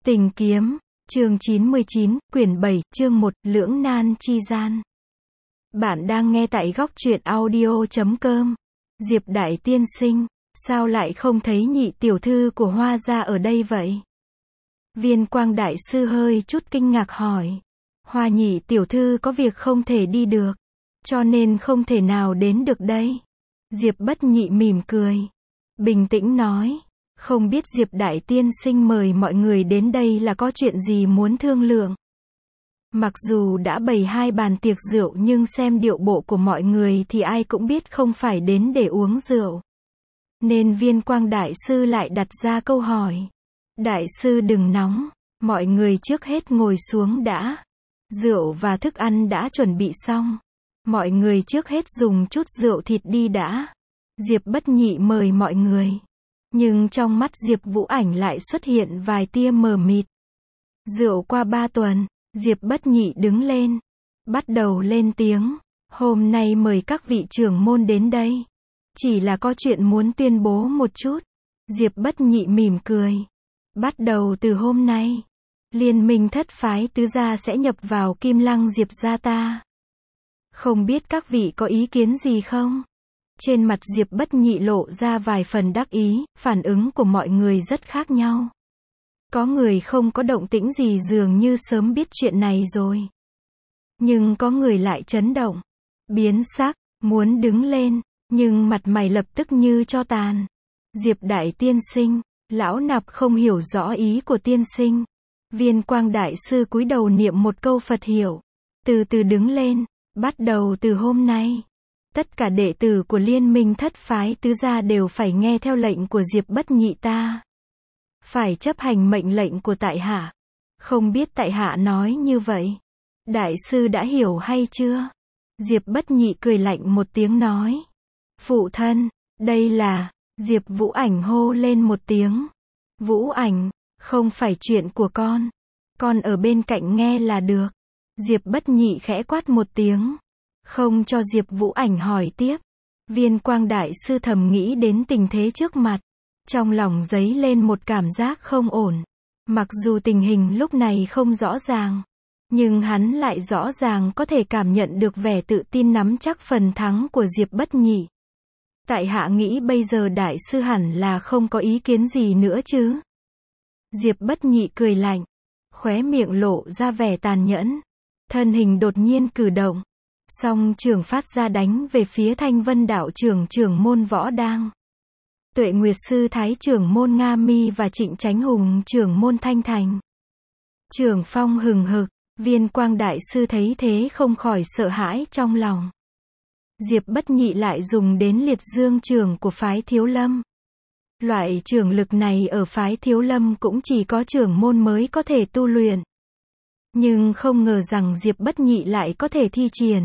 Tình kiếm, chương 99, quyển 7, chương 1, lưỡng nan chi gian. Bạn đang nghe tại góc truyện audio.com. Diệp đại tiên sinh, sao lại không thấy nhị tiểu thư của Hoa gia ở đây vậy? Viên Quang đại sư hơi chút kinh ngạc hỏi. Hoa nhị tiểu thư có việc không thể đi được, cho nên không thể nào đến được đây. Diệp Bất Nhị mỉm cười, bình tĩnh nói. Không biết Diệp đại tiên sinh mời mọi người đến đây là có chuyện gì muốn thương lượng. Mặc dù đã bày 2 bàn tiệc rượu nhưng xem điệu bộ của mọi người thì ai cũng biết không phải đến để uống rượu. Nên Viên Quang đại sư lại đặt ra câu hỏi. Đại sư đừng nóng, mọi người trước hết ngồi xuống đã. Rượu và thức ăn đã chuẩn bị xong. Mọi người trước hết dùng chút rượu thịt đi đã. Diệp Bất Nhị mời mọi người. Nhưng trong mắt Diệp Vũ Ảnh lại xuất hiện vài tia mờ mịt. Rượu qua 3 tuần, Diệp Bất Nhị đứng lên, bắt đầu lên tiếng. Hôm nay mời các vị trưởng môn đến đây. Chỉ là có chuyện muốn tuyên bố một chút. Diệp Bất Nhị mỉm cười. Bắt đầu từ hôm nay, liên minh thất phái tứ gia sẽ nhập vào Kim Lăng Diệp gia ta. Không biết các vị có ý kiến gì không? Trên mặt Diệp Bất Nhị lộ ra vài phần đắc ý, phản ứng của mọi người rất khác nhau. Có người không có động tĩnh gì dường như sớm biết chuyện này rồi. Nhưng có người lại chấn động, biến sắc, muốn đứng lên, nhưng mặt mày lập tức như tro tàn. Diệp đại tiên sinh, lão nạp không hiểu rõ ý của tiên sinh. Viên Quang đại sư cúi đầu niệm một câu Phật hiệu, từ từ đứng lên, bắt đầu từ hôm nay. Tất cả đệ tử của liên minh thất phái tứ gia đều phải nghe theo lệnh của Diệp Bất Nhị ta. Phải chấp hành mệnh lệnh của tại hạ. Không biết tại hạ nói như vậy, đại sư đã hiểu hay chưa? Diệp Bất Nhị cười lạnh một tiếng nói. Phụ thân, đây là... Diệp Vũ Ảnh hô lên một tiếng. Vũ Ảnh, không phải chuyện của con ở bên cạnh nghe là được. Diệp Bất Nhị khẽ quát một tiếng. Không cho Diệp Vũ Ảnh hỏi tiếp. Viên Quang đại sư thầm nghĩ đến tình thế trước mặt. Trong lòng dấy lên một cảm giác không ổn. Mặc dù tình hình lúc này không rõ ràng, nhưng hắn lại rõ ràng có thể cảm nhận được vẻ tự tin nắm chắc phần thắng của Diệp Bất Nhị. Tại hạ nghĩ bây giờ đại sư hẳn là không có ý kiến gì nữa chứ? Diệp Bất Nhị cười lạnh, khóe miệng lộ ra vẻ tàn nhẫn. Thân hình đột nhiên cử động. Song trường phát ra đánh về phía Thanh Vân đạo trưởng môn Võ Đang. Tuệ Nguyệt sư thái trưởng môn Nga Mi và Trịnh Chánh Hùng trưởng môn Thanh Thành. Trường phong hừng hực, Viên Quang đại sư thấy thế không khỏi sợ hãi trong lòng. Diệp Bất Nhị lại dùng đến liệt dương trưởng của phái Thiếu Lâm. Loại trưởng lực này ở phái Thiếu Lâm cũng chỉ có trưởng môn mới có thể tu luyện. Nhưng không ngờ rằng Diệp Bất Nhị lại có thể thi triển.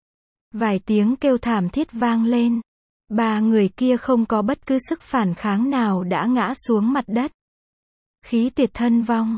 Vài tiếng kêu thảm thiết vang lên. 3 người kia không có bất cứ sức phản kháng nào đã ngã xuống mặt đất. Khí tuyệt thân vong.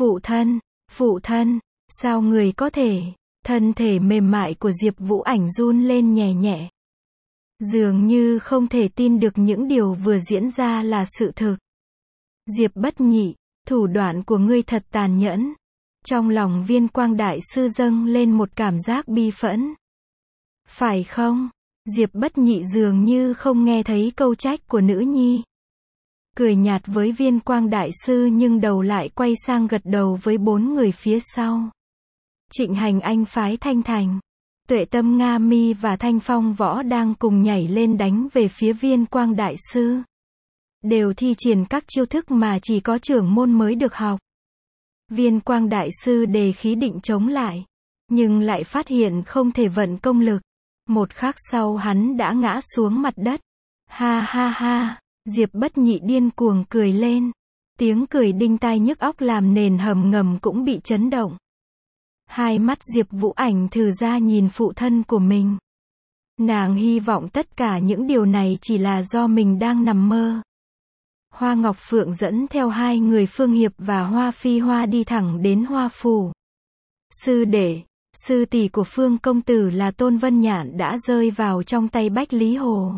Phụ thân, sao người có thể? Thân thể mềm mại của Diệp Vũ Ảnh run lên nhẹ nhẹ. Dường như không thể tin được những điều vừa diễn ra là sự thực. Diệp Bất Nhị, thủ đoạn của ngươi thật tàn nhẫn. Trong lòng Viên Quang đại sư dâng lên một cảm giác bi phẫn. Phải không? Diệp Bất Nhị dường như không nghe thấy câu trách của nữ nhi. Cười nhạt với Viên Quang đại sư nhưng đầu lại quay sang gật đầu với 4 người phía sau. Trịnh Hành Anh phái Thanh Thành, Tuệ Tâm Nga Mi và Thanh Phong Võ đang cùng nhảy lên đánh về phía Viên Quang đại sư. Đều thi triển các chiêu thức mà chỉ có trưởng môn mới được học. Viên Quang đại sư đề khí định chống lại, nhưng lại phát hiện không thể vận công lực. Một khắc sau hắn đã ngã xuống mặt đất. Ha ha ha, Diệp Bất Nhị điên cuồng cười lên. Tiếng cười đinh tai nhức óc làm nền hầm ngầm cũng bị chấn động. Hai mắt Diệp Vũ Ảnh thử ra nhìn phụ thân của mình. Nàng hy vọng tất cả những điều này chỉ là do mình đang nằm mơ. Hoa Ngọc Phượng dẫn theo 2 người Phương Hiệp và Hoa Phi Hoa đi thẳng đến Hoa Phủ. Sư đệ, sư tỷ của Phương công tử là Tôn Vân Nhạn đã rơi vào trong tay Bách Lý Hồ.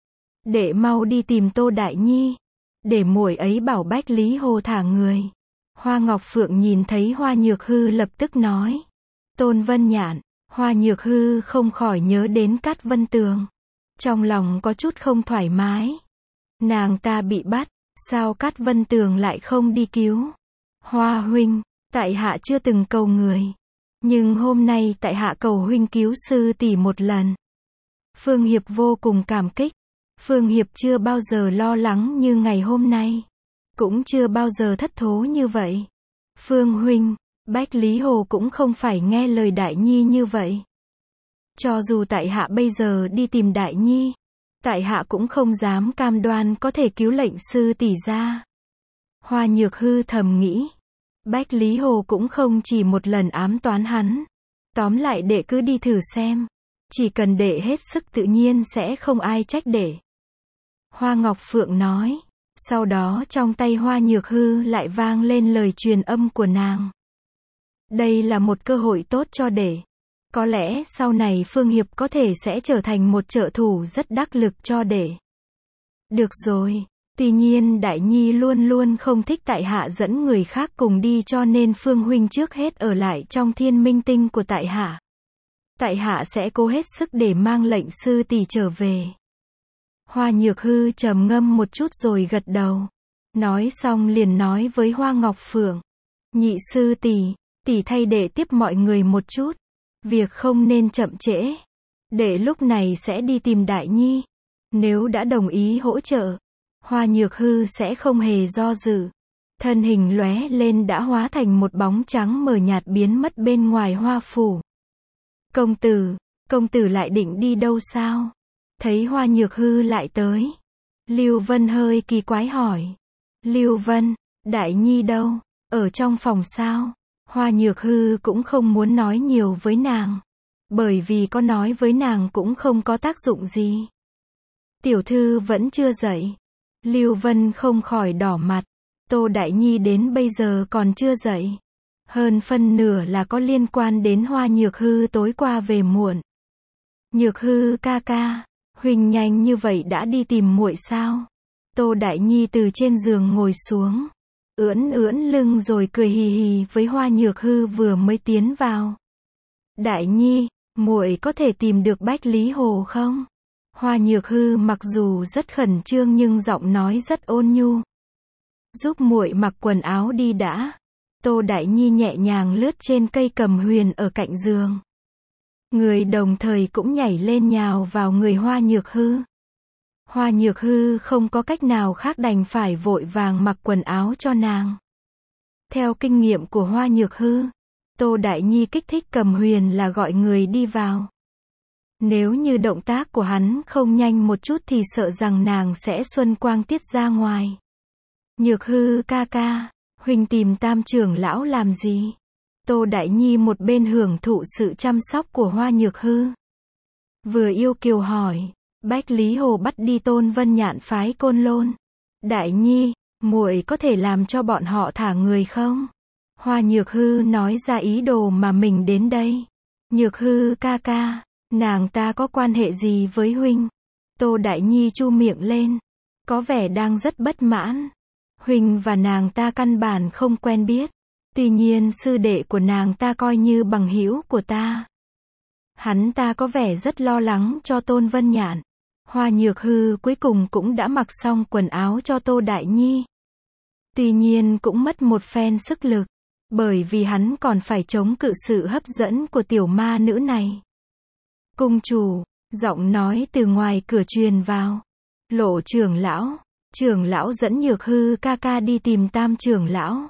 Đệ mau đi tìm Tô Đại Nhi, để muội ấy bảo Bách Lý Hồ thả người. Hoa Ngọc Phượng nhìn thấy Hoa Nhược Hư lập tức nói. Tôn Vân Nhạn. Hoa Nhược Hư không khỏi nhớ đến Cát Vân Tường. Trong lòng có chút không thoải mái. Nàng ta bị bắt, sao Cát Vân Tường lại không đi cứu? Hoa huynh, tại hạ chưa từng cầu người. Nhưng hôm nay tại hạ cầu huynh cứu sư tỷ một lần. Phương Hiệp vô cùng cảm kích. Phương Hiệp chưa bao giờ lo lắng như ngày hôm nay. Cũng chưa bao giờ thất thố như vậy. Phương huynh, Bách Lý Hồ cũng không phải nghe lời Đại Nhi như vậy. Cho dù tại hạ bây giờ đi tìm Đại Nhi, tại hạ cũng không dám cam đoan có thể cứu lệnh sư tỷ ra. Hoa Nhược Hư thầm nghĩ. Bách Lý Hồ cũng không chỉ một lần ám toán hắn. Tóm lại đệ cứ đi thử xem. Chỉ cần đệ hết sức tự nhiên sẽ không ai trách đệ. Hoa Ngọc Phượng nói. Sau đó trong tay Hoa Nhược Hư lại vang lên lời truyền âm của nàng. Đây là một cơ hội tốt cho đệ. Có lẽ sau này Phương Hiệp có thể sẽ trở thành một trợ thủ rất đắc lực cho đệ. Được rồi. Tuy nhiên Đại Nhi luôn luôn không thích tại hạ dẫn người khác cùng đi, cho nên Phương huynh trước hết ở lại trong Thiên Minh Tinh của tại hạ. Tại hạ sẽ cố hết sức để mang lệnh sư tỷ trở về. Hoa Nhược Hư trầm ngâm một chút rồi gật đầu. Nói xong liền nói với Hoa Ngọc Phượng. Nhị sư tỷ, tỷ thay đệ tiếp mọi người một chút. Việc không nên chậm trễ. Đệ lúc này sẽ đi tìm Đại Nhi. Nếu đã đồng ý hỗ trợ, Hoa Nhược Hư sẽ không hề do dự. Thân hình lóe lên đã hóa thành một bóng trắng mờ nhạt biến mất bên ngoài hoa phủ. Công tử lại định đi đâu sao? Thấy Hoa Nhược Hư lại tới. Lưu Vân hơi kỳ quái hỏi. Lưu Vân, Đại Nhi đâu? Ở trong phòng sao? Hoa Nhược Hư cũng không muốn nói nhiều với nàng. Bởi vì có nói với nàng cũng không có tác dụng gì. Tiểu thư vẫn chưa dậy. Lưu Vân không khỏi đỏ mặt. Tô Đại Nhi đến bây giờ còn chưa dậy. Hơn phân nửa là có liên quan đến Hoa Nhược Hư tối qua về muộn. Nhược Hư ca ca, huynh nhanh như vậy đã đi tìm muội sao? Tô Đại Nhi từ trên giường ngồi xuống, ưỡn lưng rồi cười hì hì với Hoa Nhược Hư vừa mới tiến vào. Đại Nhi, muội có thể tìm được Bách Lý Hồ không? Hoa Nhược Hư mặc dù rất khẩn trương nhưng giọng nói rất ôn nhu. Giúp muội mặc quần áo đi đã. Tô Đại Nhi nhẹ nhàng lướt trên cây cầm huyền ở cạnh giường. Người đồng thời cũng nhảy lên nhào vào người Hoa Nhược Hư. Hoa Nhược Hư không có cách nào khác đành phải vội vàng mặc quần áo cho nàng. Theo kinh nghiệm của Hoa Nhược Hư, Tô Đại Nhi kích thích cầm huyền là gọi người đi vào. Nếu như động tác của hắn không nhanh một chút thì sợ rằng nàng sẽ xuân quang tiết ra ngoài. Nhược Hư ca ca, huynh tìm Tam trưởng lão làm gì? Tô Đại Nhi một bên hưởng thụ sự chăm sóc của Hoa Nhược Hư, vừa yêu kiều hỏi. Bách Lý Hồ bắt đi Tôn Vân Nhạn phái Côn Lôn. Đại Nhi, muội có thể làm cho bọn họ thả người không? Hoa Nhược Hư nói ra ý đồ mà mình đến đây. Nhược Hư ca ca, nàng ta có quan hệ gì với huynh? Tô Đại Nhi chu miệng lên, có vẻ đang rất bất mãn. Huynh và nàng ta căn bản không quen biết. Tuy nhiên sư đệ của nàng ta coi như bằng hữu của ta. Hắn ta có vẻ rất lo lắng cho Tôn Vân Nhạn. Hoa Nhược Hư cuối cùng cũng đã mặc xong quần áo cho Tô Đại Nhi. Tuy nhiên cũng mất một phen sức lực. Bởi vì hắn còn phải chống cự sự hấp dẫn của tiểu ma nữ này. Cung chủ, giọng nói từ ngoài cửa truyền vào. Lộ trưởng lão dẫn Nhược Hư ca ca đi tìm Tam trưởng lão.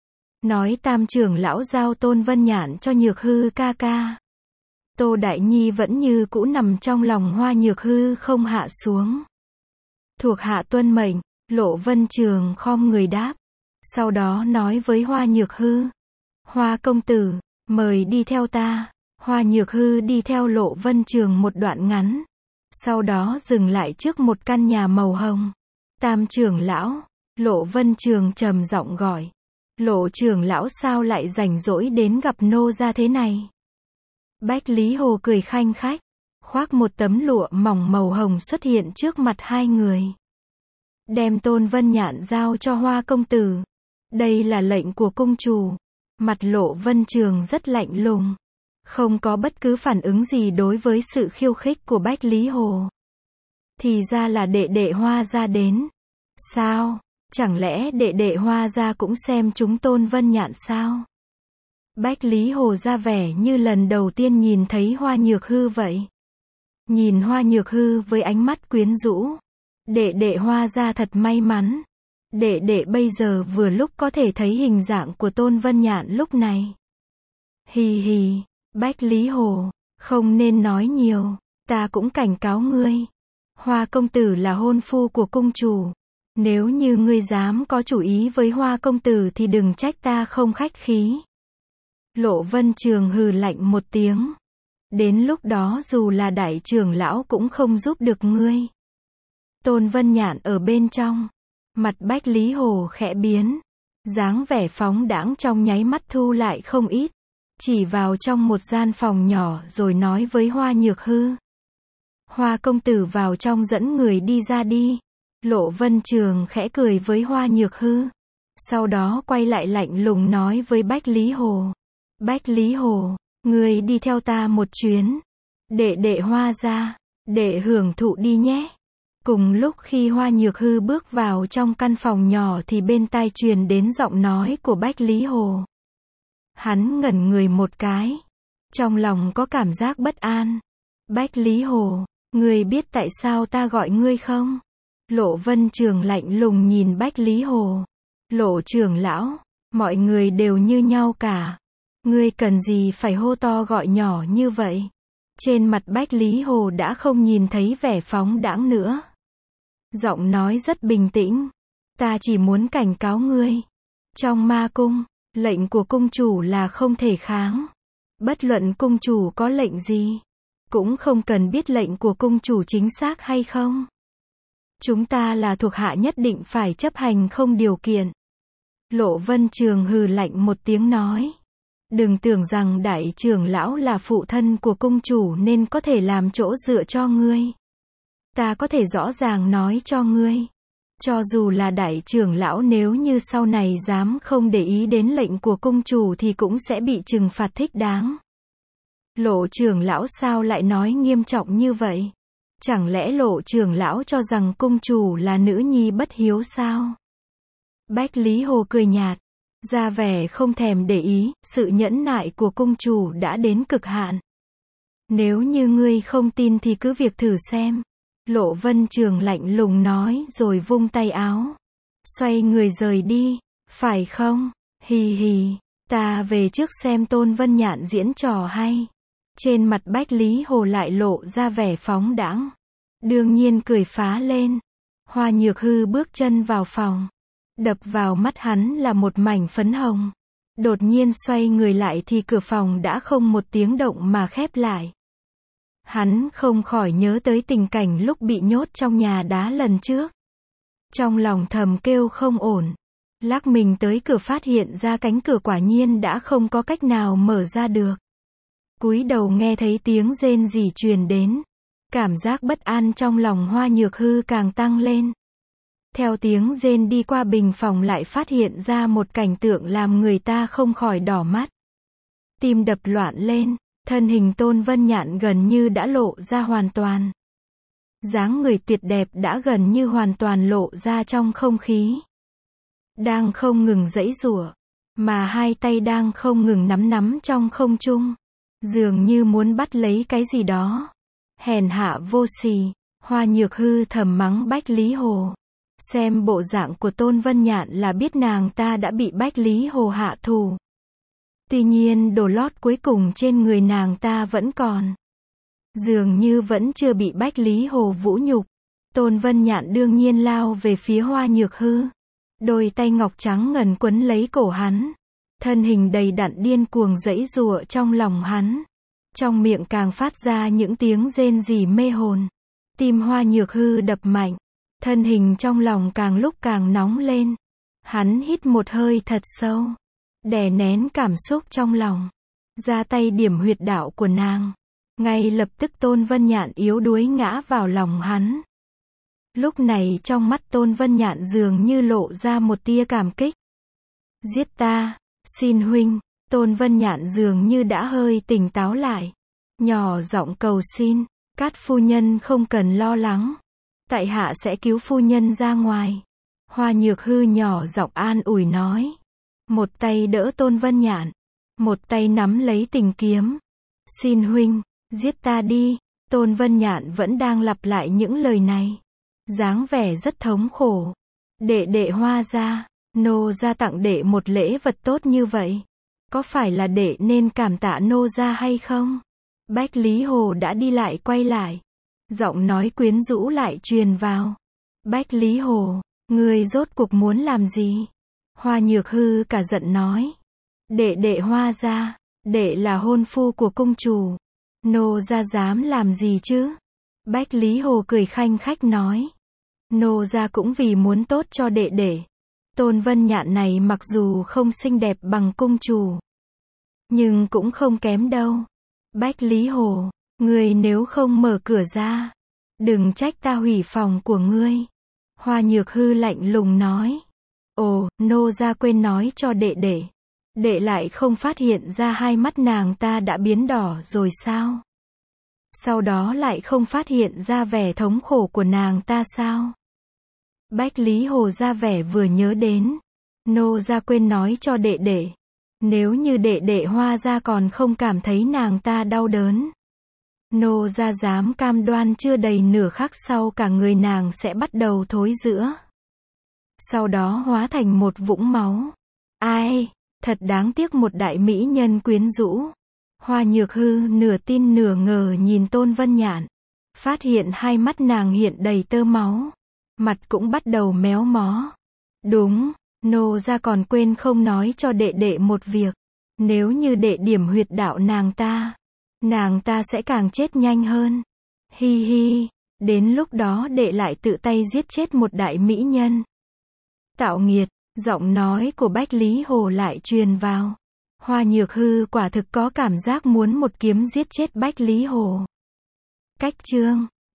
Nói Tam trưởng lão giao Tôn Vân Nhạn cho Nhược Hư ca ca. Tô Đại Nhi vẫn như cũ nằm trong lòng Hoa Nhược Hư không hạ xuống. Thuộc hạ tuân mệnh. Lộ Vân Trường khom người đáp. Sau đó nói với Hoa Nhược Hư. Hoa công tử, mời đi theo ta. Hoa Nhược Hư đi theo Lộ Vân Trường một đoạn ngắn. Sau đó dừng lại trước một căn nhà màu hồng. Tam trưởng lão, Lộ Vân Trường trầm giọng gọi. Lộ trưởng lão sao lại rảnh rỗi đến gặp nô gia thế này? Bách Lý Hồ cười khanh khách, khoác một tấm lụa mỏng màu hồng xuất hiện trước mặt hai người. Đem Tôn Vân Nhạn giao cho Hoa công tử. Đây là lệnh của cung chủ. Mặt Lộ Vân Trường rất lạnh lùng. Không có bất cứ phản ứng gì đối với sự khiêu khích của Bách Lý Hồ. Thì ra là đệ đệ Hoa gia đến. Sao? Chẳng lẽ đệ đệ Hoa gia cũng xem chúng Tôn Vân Nhạn sao? Bách Lý Hồ ra vẻ như lần đầu tiên nhìn thấy Hoa Nhược Hư vậy. Nhìn Hoa Nhược Hư với ánh mắt quyến rũ. Đệ đệ Hoa gia thật may mắn. Đệ đệ bây giờ vừa lúc có thể thấy hình dạng của Tôn Vân Nhạn lúc này. Hì hì, Bách Lý Hồ, không nên nói nhiều, ta cũng cảnh cáo ngươi. Hoa công tử là hôn phu của cung chủ. Nếu như ngươi dám có chủ ý với Hoa công tử thì đừng trách ta không khách khí. Lộ Vân Trường hừ lạnh một tiếng. Đến lúc đó dù là đại trưởng lão cũng không giúp được ngươi. Tôn Vân Nhạn ở bên trong. Mặt Bách Lý Hồ khẽ biến. Dáng vẻ phóng đãng trong nháy mắt thu lại không ít. Chỉ vào trong một gian phòng nhỏ rồi nói với Hoa Nhược Hư. Hoa công tử vào trong dẫn người đi ra đi. Lộ Vân Trường khẽ cười với Hoa Nhược Hư. Sau đó quay lại lạnh lùng nói với Bách Lý Hồ. Bách Lý Hồ, người đi theo ta một chuyến. Đệ đệ Hoa gia, để hưởng thụ đi nhé. Cùng lúc khi Hoa Nhược Hư bước vào trong căn phòng nhỏ thì bên tai truyền đến giọng nói của Bách Lý Hồ. Hắn ngẩn người một cái. Trong lòng có cảm giác bất an. Bách Lý Hồ, ngươi biết tại sao ta gọi ngươi không? Lộ Vân Trường lạnh lùng nhìn Bách Lý Hồ. Lộ trưởng lão, mọi người đều như nhau cả. Ngươi cần gì phải hô to gọi nhỏ như vậy? Trên mặt Bách Lý Hồ đã không nhìn thấy vẻ phóng đãng nữa. Giọng nói rất bình tĩnh. Ta chỉ muốn cảnh cáo ngươi. Trong ma cung, lệnh của cung chủ là không thể kháng. Bất luận cung chủ có lệnh gì, cũng không cần biết lệnh của cung chủ chính xác hay không. Chúng ta là thuộc hạ nhất định phải chấp hành không điều kiện. Lộ Vân Trường hừ lạnh một tiếng nói. Đừng tưởng rằng đại trưởng lão là phụ thân của cung chủ nên có thể làm chỗ dựa cho ngươi. Ta có thể rõ ràng nói cho ngươi. Cho dù là đại trưởng lão nếu như sau này dám không để ý đến lệnh của cung chủ thì cũng sẽ bị trừng phạt thích đáng. Lộ trưởng lão sao lại nói nghiêm trọng như vậy? Chẳng lẽ Lộ trưởng lão cho rằng cung chủ là nữ nhi bất hiếu sao? Bách Lý Hồ cười nhạt, ra vẻ không thèm để ý, sự nhẫn nại của cung chủ đã đến cực hạn. Nếu như ngươi không tin thì cứ việc thử xem. Lộ Vân Trường lạnh lùng nói rồi vung tay áo. Xoay người rời đi, phải không? Hì hì, ta về trước xem Tôn Vân Nhạn diễn trò hay. Trên mặt Bách Lý Hồ lại lộ ra vẻ phóng đãng. Đương nhiên cười phá lên. Hoa Nhược Hư bước chân vào phòng. Đập vào mắt hắn là một mảnh phấn hồng. Đột nhiên xoay người lại thì cửa phòng đã không một tiếng động mà khép lại. Hắn không khỏi nhớ tới tình cảnh lúc bị nhốt trong nhà đá lần trước. Trong lòng thầm kêu không ổn. Lắc mình tới cửa phát hiện ra cánh cửa quả nhiên đã không có cách nào mở ra được. Cúi đầu nghe thấy tiếng rên rỉ truyền đến. Cảm giác bất an trong lòng Hoa Nhược Hư càng tăng lên. Theo tiếng rên đi qua bình phòng lại phát hiện ra một cảnh tượng làm người ta không khỏi đỏ mắt. Tim đập loạn lên, thân hình Tôn Vân Nhạn gần như đã lộ ra hoàn toàn. Dáng người tuyệt đẹp đã gần như hoàn toàn lộ ra trong không khí. Đang không ngừng giãy giụa, mà hai tay đang không ngừng nắm trong không trung. Dường như muốn bắt lấy cái gì đó. Hèn hạ vô sỉ, Hoa Nhược Hư thầm mắng Bách Lý Hồ. Xem bộ dạng của Tôn Vân Nhạn là biết nàng ta đã bị Bách Lý Hồ hạ thủ. Tuy nhiên đồ lót cuối cùng trên người nàng ta vẫn còn. Dường như vẫn chưa bị Bách Lý Hồ vũ nhục. Tôn Vân Nhạn đương nhiên lao về phía Hoa Nhược Hư. Đôi tay ngọc trắng ngần quấn lấy cổ hắn. Thân hình đầy đặn điên cuồng giãy giụa trong lòng hắn. Trong miệng càng phát ra những tiếng rên rỉ mê hồn. Tim Hoa Nhược Hư đập mạnh. Thân hình trong lòng càng lúc càng nóng lên. Hắn hít một hơi thật sâu. Đè nén cảm xúc trong lòng. Ra tay điểm huyệt đạo của nàng. Ngay lập tức Tôn Vân Nhạn yếu đuối ngã vào lòng hắn. Lúc này trong mắt Tôn Vân Nhạn dường như lộ ra một tia cảm kích. giết ta, xin huynh. Tôn Vân Nhạn dường như đã hơi tỉnh táo lại. Nhỏ giọng cầu xin, Cát phu nhân không cần lo lắng. Tại hạ sẽ cứu phu nhân ra ngoài. Hoa Nhược Hư nhỏ giọng an ủi nói. Một tay đỡ Tôn Vân Nhạn, một tay nắm lấy tình kiếm. Xin huynh, giết ta đi. Tôn Vân Nhạn vẫn đang lặp lại những lời này. Dáng vẻ rất thống khổ. Đệ đệ Hoa gia, nô gia tặng đệ một lễ vật tốt như vậy. Có phải là đệ nên cảm tạ nô gia hay không? Bách Lý Hồ đã đi lại quay lại. Giọng nói quyến rũ lại truyền vào. Bách Lý Hồ, ngươi rốt cuộc muốn làm gì? Hoa Nhược Hư cả giận nói. Đệ đệ Hoa gia, đệ là hôn phu của cung chủ. Nô gia dám làm gì chứ? Bách Lý Hồ cười khanh khách nói. Nô gia cũng vì muốn tốt cho đệ đệ. Tôn Vân Nhạn này mặc dù không xinh đẹp bằng cung chủ, nhưng cũng không kém đâu. Bách Lý Hồ, ngươi nếu không mở cửa ra, đừng trách ta hủy phòng của ngươi. Hoa Nhược Hư lạnh lùng nói. Ồ, nô gia quên nói cho đệ đệ. Đệ lại không phát hiện ra hai mắt nàng ta đã biến đỏ rồi sao? Sau đó lại không phát hiện ra vẻ thống khổ của nàng ta sao? Bách Lý Hồ ra vẻ vừa nhớ đến. Nô gia quên nói cho đệ đệ. Nếu như đệ đệ Hoa gia còn không cảm thấy nàng ta đau đớn, nô gia dám cam đoan chưa đầy nửa khắc sau cả người nàng sẽ bắt đầu thối rữa. Sau đó hóa thành một vũng máu. Ai, thật đáng tiếc một đại mỹ nhân quyến rũ. Hoa Nhược Hư nửa tin nửa ngờ nhìn Tôn Vân Nhạn. Phát hiện hai mắt nàng hiện đầy tơ máu. Mặt cũng bắt đầu méo mó. Đúng, nô gia còn quên không nói cho đệ đệ một việc. Nếu như đệ điểm huyệt đạo nàng ta sẽ càng chết nhanh hơn. Hi hi, đến lúc đó đệ lại tự tay giết chết một đại mỹ nhân. Tạo nghiệt, giọng nói của Bách Lý Hồ lại truyền vào. Hoa Nhược Hư quả thực có cảm giác muốn một kiếm giết chết Bách Lý Hồ. Cách chương